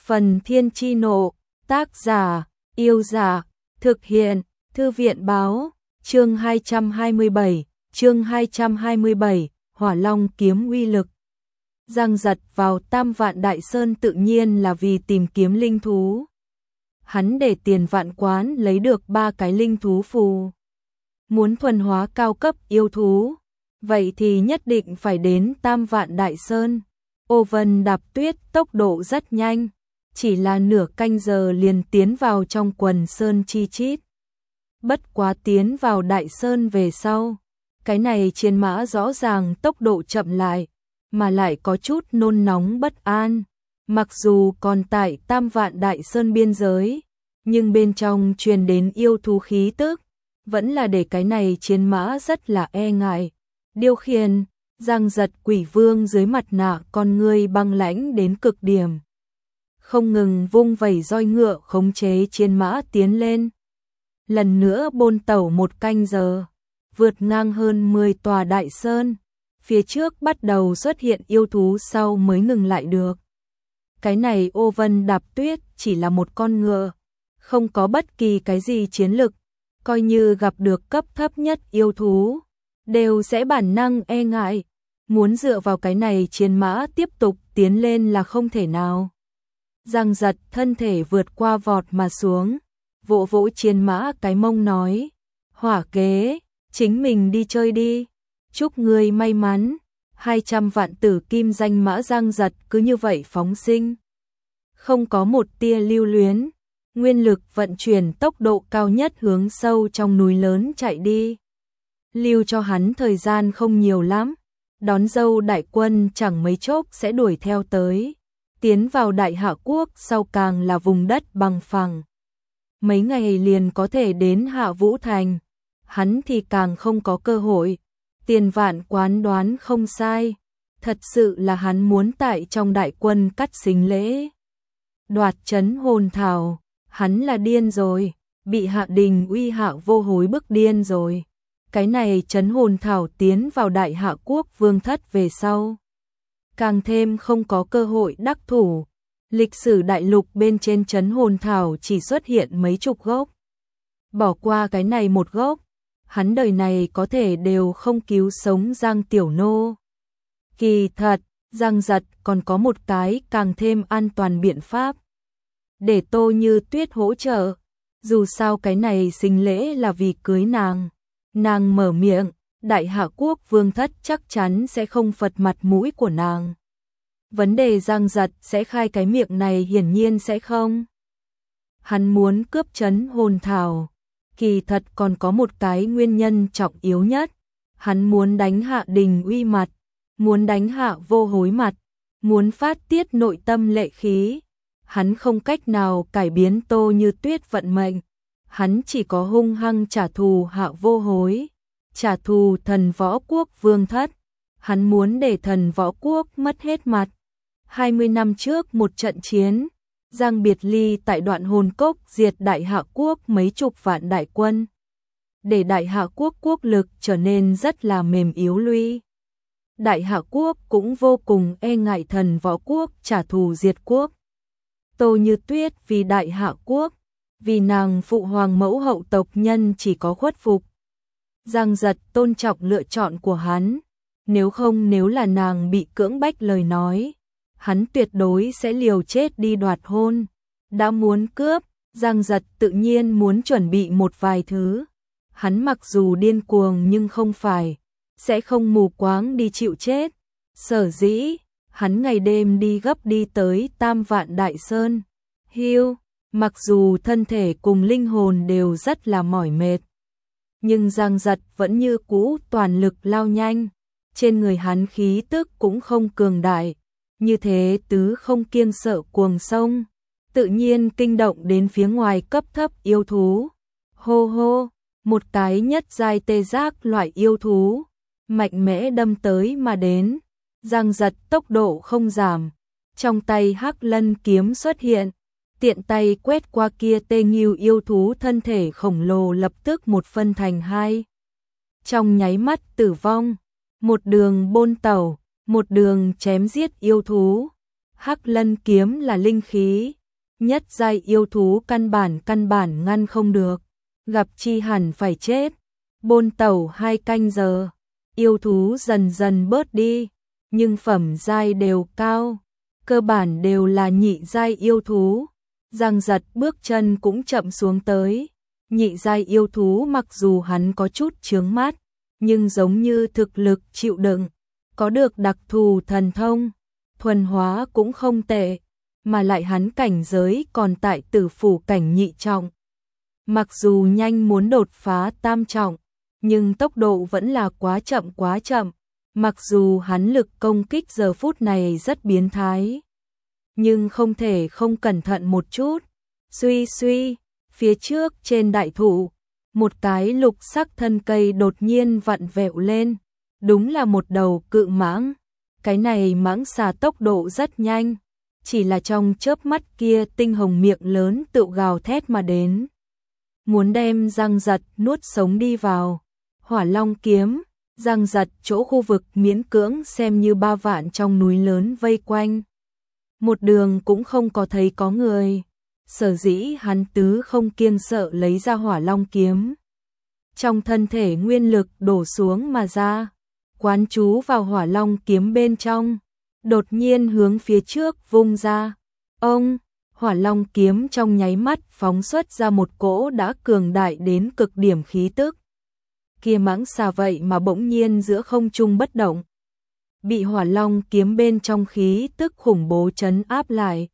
Phần Thiên Chi Nộ, tác giả, Yêu Giả, thực hiện, Thư viện Báo, chương 227, Hỏa Long kiếm uy lực. Giang Giật vào Tam Vạn Đại Sơn tự nhiên là vì tìm kiếm linh thú. Hắn để Tiền Vạn Quán lấy được 3 cái linh thú phù. Muốn thuần hóa cao cấp yêu thú, vậy thì nhất định phải đến Tam Vạn Đại Sơn. Ô Vân đạp tuyết tốc độ rất nhanh, chỉ là nửa canh giờ liền tiến vào trong quần sơn chi chít. Bất quá tiến vào Đại Sơn về sau, cái này chiến mã rõ ràng tốc độ chậm lại, mà lại có chút nôn nóng bất an. Mặc dù còn tại Tam Vạn Đại Sơn biên giới, nhưng bên trong truyền đến yêu thú khí tức, vẫn là để cái này chiến mã rất là e ngại. Điều khiển, Giang Giật Quỷ Vương dưới mặt nạ con ngươi băng lãnh đến cực điểm. Không ngừng vung vẩy roi ngựa khống chế chiến mã tiến lên. Lần nữa bôn tẩu 1 canh giờ, vượt ngang hơn 10 tòa đại sơn. Phía trước bắt đầu xuất hiện yêu thú sau mới ngừng lại được. Cái này Ô Vân đạp tuyết chỉ là một con ngựa, không có bất kỳ cái gì chiến lực, coi như gặp được cấp thấp nhất yêu thú, đều sẽ bản năng e ngại, muốn dựa vào cái này chiến mã tiếp tục tiến lên là không thể nào. Giang Giật thân thể vượt qua vọt mà xuống, vỗ vỗ chiến mã cái mông nói, Hỏa Kế, chính mình đi chơi đi, chúc ngươi may mắn. 200 vạn tử kim danh mã Giang Giật cứ như vậy phóng sinh, không có một tia lưu luyến, nguyên lực vận chuyển tốc độ cao nhất hướng sâu trong núi lớn chạy đi. Lưu cho hắn thời gian không nhiều lắm, đón dâu đại quân chẳng mấy chốc sẽ đuổi theo tới. Tiến vào Đại Hạ Quốc sau càng là vùng đất bằng phẳng, mấy ngày liền có thể đến Hạ Vũ Thành, hắn thì càng không có cơ hội. Tiền Vạn Quán đoán không sai, thật sự là hắn muốn tại trong đại quân cắt xính lễ. Đoạt trấn hồn thảo, hắn là điên rồi, bị Hạ Đình Uy Hạ Vô Hối bức điên rồi. Cái này trấn hồn thảo tiến vào Đại Hạ Quốc vương thất về sau, càng thêm không có cơ hội đắc thủ. Lịch sử đại lục bên trên trấn hồn thảo chỉ xuất hiện mấy chục gốc. Bỏ qua cái này một gốc, hắn đời này có thể đều không cứu sống Giang Tiểu Nô. Kỳ thật, Giang Giật còn có một cái càng thêm an toàn biện pháp. Để Tô Như Tuyết hỗ trợ, dù sao cái này sinh lễ là vì cưới nàng. Nàng mở miệng, Đại Hạ Quốc vương thất chắc chắn sẽ không phật mặt mũi của nàng. Vấn đề Giang Giật sẽ khai cái miệng này hiển nhiên sẽ không. Hắn muốn cướp trấn hồn thảo. Kỳ thật còn có một cái nguyên nhân trọng yếu nhất, hắn muốn đánh Hạ Đình Uy mặt, muốn đánh Hạ Vô Hối mặt, muốn phát tiết nội tâm lệ khí. Hắn không cách nào cải biến Tô Như Tuyết vận mệnh, hắn chỉ có hung hăng trả thù Hạ Vô Hối, trả thù Thần Võ Quốc vương thất, hắn muốn để Thần Võ Quốc mất hết mặt. 20 năm trước một trận chiến, Giang Biệt Ly tại Đoạn Hồn Cốc diệt Đại Hạ Quốc mấy chục vạn đại quân, để Đại Hạ Quốc quốc lực trở nên rất là mềm yếu lui. Đại Hạ Quốc cũng vô cùng e ngại Thần Võ Quốc trả thù diệt quốc. Tô Như Tuyết vì Đại Hạ Quốc, vì nàng phụ hoàng mẫu hậu tộc nhân chỉ có khuất phục. Giang Giật tôn trọng lựa chọn của hắn, nếu là nàng bị cưỡng bách lời nói, hắn tuyệt đối sẽ liều chết đi đoạt hôn. Đã muốn cướp, Giang Giật tự nhiên muốn chuẩn bị một vài thứ. Hắn mặc dù điên cuồng nhưng không phải, sẽ không mù quáng đi chịu chết. Sở dĩ, hắn ngày đêm đi gấp đi tới Tam Vạn Đại Sơn. Mặc dù thân thể cùng linh hồn đều rất là mỏi mệt, nhưng Giang Giật vẫn như cũ toàn lực lao nhanh. Trên người hắn khí tức cũng không cường đại, như thế tứ không kiêng sợ cuồng sông, tự nhiên kinh động đến phía ngoài cấp thấp yêu thú. Hô hô, một cái nhất giai tê giác loại yêu thú, mạnh mẽ đâm tới mà đến. Giang Giật tốc độ không giảm, trong tay Hắc Lân kiếm xuất hiện, tiện tay quét qua kia tê nghiêu yêu thú thân thể khổng lồ lập tức một phân thành hai. Trong nháy mắt tử vong, một đường bôn tẩu, một đường chém giết yêu thú. Hắc Lân kiếm là linh khí, nhất giai yêu thú căn bản ngăn không được, gặp chi hẳn phải chết. Bôn tẩu 2 canh giờ, yêu thú dần dần bớt đi, nhưng phẩm giai đều cao, cơ bản đều là nhị giai yêu thú. Giang Giật bước chân cũng chậm xuống tới, nhị giai yêu thú mặc dù hắn có chút chướng mắt, nhưng giống như thực lực chịu đựng, có được đặc thù thần thông, thuần hóa cũng không tệ, mà lại hắn cảnh giới còn tại tử phủ cảnh nhị trọng. Mặc dù nhanh muốn đột phá tam trọng, nhưng tốc độ vẫn là quá chậm. Mặc dù hắn lực công kích giờ phút này rất biến thái, nhưng không thể không cẩn thận một chút. Suy, phía trước trên đại thụ, một cái lục sắc thân cây đột nhiên vặn vẹo lên, đúng là một đầu cự mãng. Cái này mãng xà tốc độ rất nhanh, chỉ là trong chớp mắt kia tinh hồng miệng lớn tự gào thét mà đến, muốn đem Giang Giật nuốt sống đi vào. Hỏa Long kiếm, Giang Giật chỗ khu vực miễn cưỡng xem như 3 vạn trong núi lớn vây quanh. Một đường cũng không có thấy có người, sở dĩ hắn tứ không kiêng sợ lấy ra Hỏa Long kiếm. Trong thân thể nguyên lực đổ xuống mà ra, quán chú vào Hỏa Long kiếm bên trong, đột nhiên hướng phía trước vung ra. Ông, Hỏa Long kiếm trong nháy mắt phóng xuất ra một cỗ đã cường đại đến cực điểm khí tức. Kia mãng xà vậy mà bỗng nhiên giữa không trung bất động, bị Hỏa Long kiếm bên trong khí tức khủng bố trấn áp lại.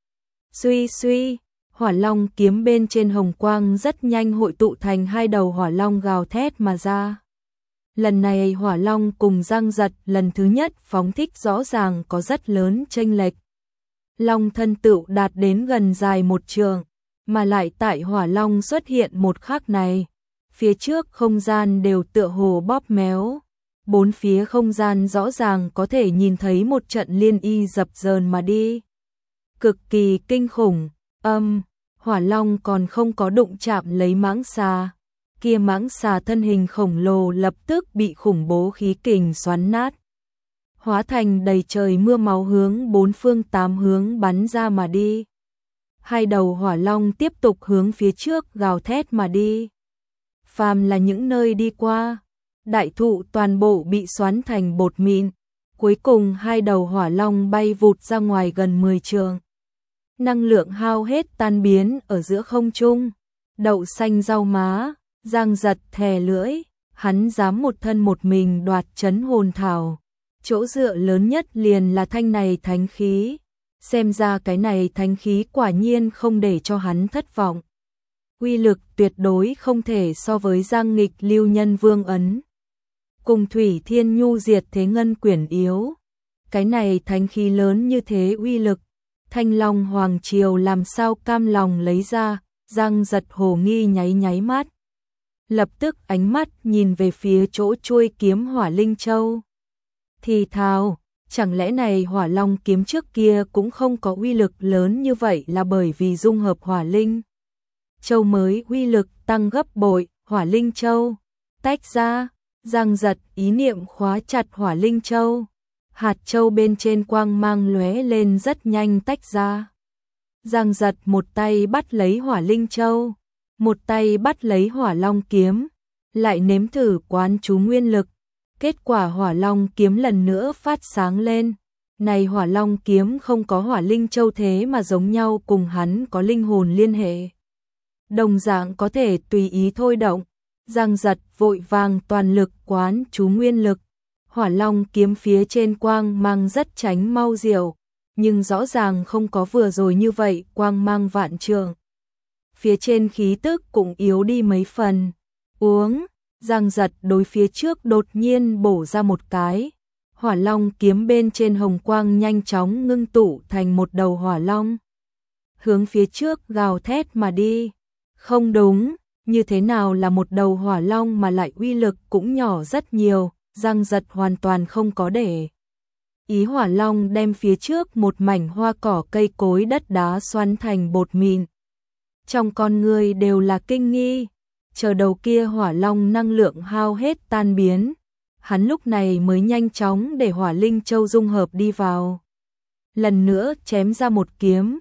Suy, Hỏa Long kiếm bên trên hồng quang rất nhanh hội tụ thành 2 đầu hỏa long gào thét mà ra. Lần này Hỏa Long cùng Giang Giật lần thứ nhất phóng thích rõ ràng có rất lớn chênh lệch. Long thân tựu đạt đến gần dài 1 trượng, mà lại tại Hỏa Long xuất hiện một khắc này, phía trước không gian đều tựa hồ bóp méo. 4 phía không gian rõ ràng có thể nhìn thấy một trận liên y dập dờn mà đi. Cực kỳ kinh khủng. Hỏa Long còn không có đụng chạm lấy mãng xà, kia mãng xà thân hình khổng lồ lập tức bị khủng bố khí kình xoắn nát, hóa thành đầy trời mưa máu hướng 4 phương 8 hướng bắn ra mà đi. 2 đầu Hỏa Long tiếp tục hướng phía trước gào thét mà đi. Phàm là những nơi đi qua, đại thụ toàn bộ bị xoắn thành bột mịn, cuối cùng 2 đầu Hỏa Long bay vụt ra ngoài gần 10 trượng. Năng lượng hao hết tan biến ở giữa không trung. Đậu xanh rau má, Giang Giật thè lưỡi, hắn dám một thân một mình đoạt trấn hồn thảo. Chỗ dựa lớn nhất liền là thanh này thánh khí. Xem ra cái này thánh khí quả nhiên không để cho hắn thất vọng. Uy lực tuyệt đối không thể so với Giang Nghịch Lưu Nhân Vương ấn, cùng Thủy Thiên Nhu Diệt Thế Ngân Quyển yếu. Cái này thánh khí lớn như thế uy lực, Thanh Long Hoàng Triều làm sao cam lòng lấy ra. Giang Giật hồ nghi nháy mắt, lập tức ánh mắt nhìn về phía chỗ chuôi kiếm Hỏa Linh Châu. Thì thào, chẳng lẽ này Hỏa Long kiếm trước kia cũng không có uy lực lớn như vậy là bởi vì dung hợp Hỏa Linh Châu mới uy lực tăng gấp bội. Hỏa Linh Châu tách ra, Giang Giật ý niệm khóa chặt Hỏa Linh Châu. Hạt châu bên trên quang mang lóe lên rất nhanh tách ra. Giang Giật một tay bắt lấy Hỏa Linh Châu, một tay bắt lấy Hỏa Long kiếm, lại nếm thử quán chú nguyên lực. Kết quả Hỏa Long kiếm lần nữa phát sáng lên. Này Hỏa Long kiếm không có Hỏa Linh Châu thế mà giống nhau cùng hắn có linh hồn liên hệ, đồng dạng có thể tùy ý thôi động. Giang Giật vội vàng toàn lực quán chú nguyên lực. Hỏa Long kiếm phía trên quang mang rất tránh mau diệu, nhưng rõ ràng không có vừa rồi như vậy quang mang vạn trượng. Phía trên khí tức cũng yếu đi mấy phần. Uống, Giang Giật đối phía trước đột nhiên bổ ra một cái. Hỏa Long kiếm bên trên hồng quang nhanh chóng ngưng tụ thành một đầu hỏa long, hướng phía trước gào thét mà đi. Không đúng, như thế nào là một đầu hỏa long mà lại uy lực cũng nhỏ rất nhiều. Giang Giật hoàn toàn không có để ý. Hỏa long đem phía trước một mảnh hoa cỏ cây cối đất đá xoắn thành bột mịn. Trong con người đều là kinh nghi, chờ đầu kia hỏa long năng lượng hao hết tan biến, hắn lúc này mới nhanh chóng để Hỏa Linh Châu dung hợp đi vào. Lần nữa chém ra một kiếm,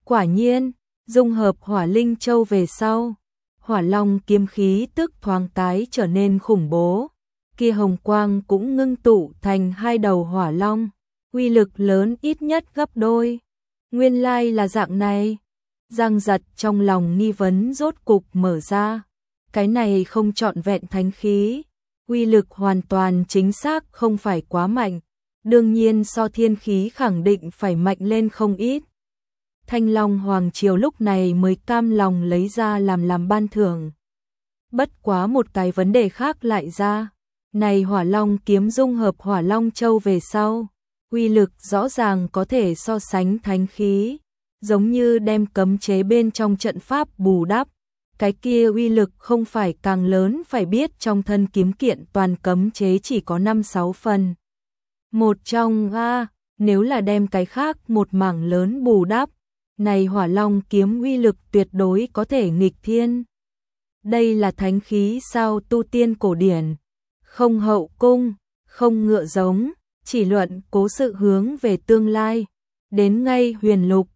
Quả nhiên, dung hợp Hỏa Linh Châu về sau, Hỏa Long kiếm khí tức thoáng cái trở nên khủng bố, kia hồng quang cũng ngưng tụ thành 2 đầu hỏa long, uy lực lớn ít nhất gấp đôi. Nguyên lai là dạng này. Giang Giật trong lòng nghi vấn rốt cục mở ra. Cái này không trọn vẹn thánh khí, uy lực hoàn toàn chính xác không phải quá mạnh, đương nhiên so thiên khí khẳng định phải mạnh lên không ít. Thanh Long Hoàng Triều lúc này mới cam lòng lấy ra làm ban thưởng. Bất quá một cái vấn đề khác lại ra, này Hỏa Long kiếm dung hợp Hỏa Long Châu về sau, uy lực rõ ràng có thể so sánh thánh khí, giống như đem cấm chế bên trong trận pháp bù đắp, cái kia uy lực không phải càng lớn, phải biết trong thân kiếm kiện toàn cấm chế chỉ có 5-6 phần. Một trong nếu là đem cái khác một mảng lớn bù đắp, này Hỏa Long kiếm uy lực tuyệt đối có thể nghịch thiên. Đây là thánh khí sao? Tu tiên cổ điển, không hậu cung, không ngựa giống, chỉ luận cố sự hướng về tương lai, đến ngay huyền lục,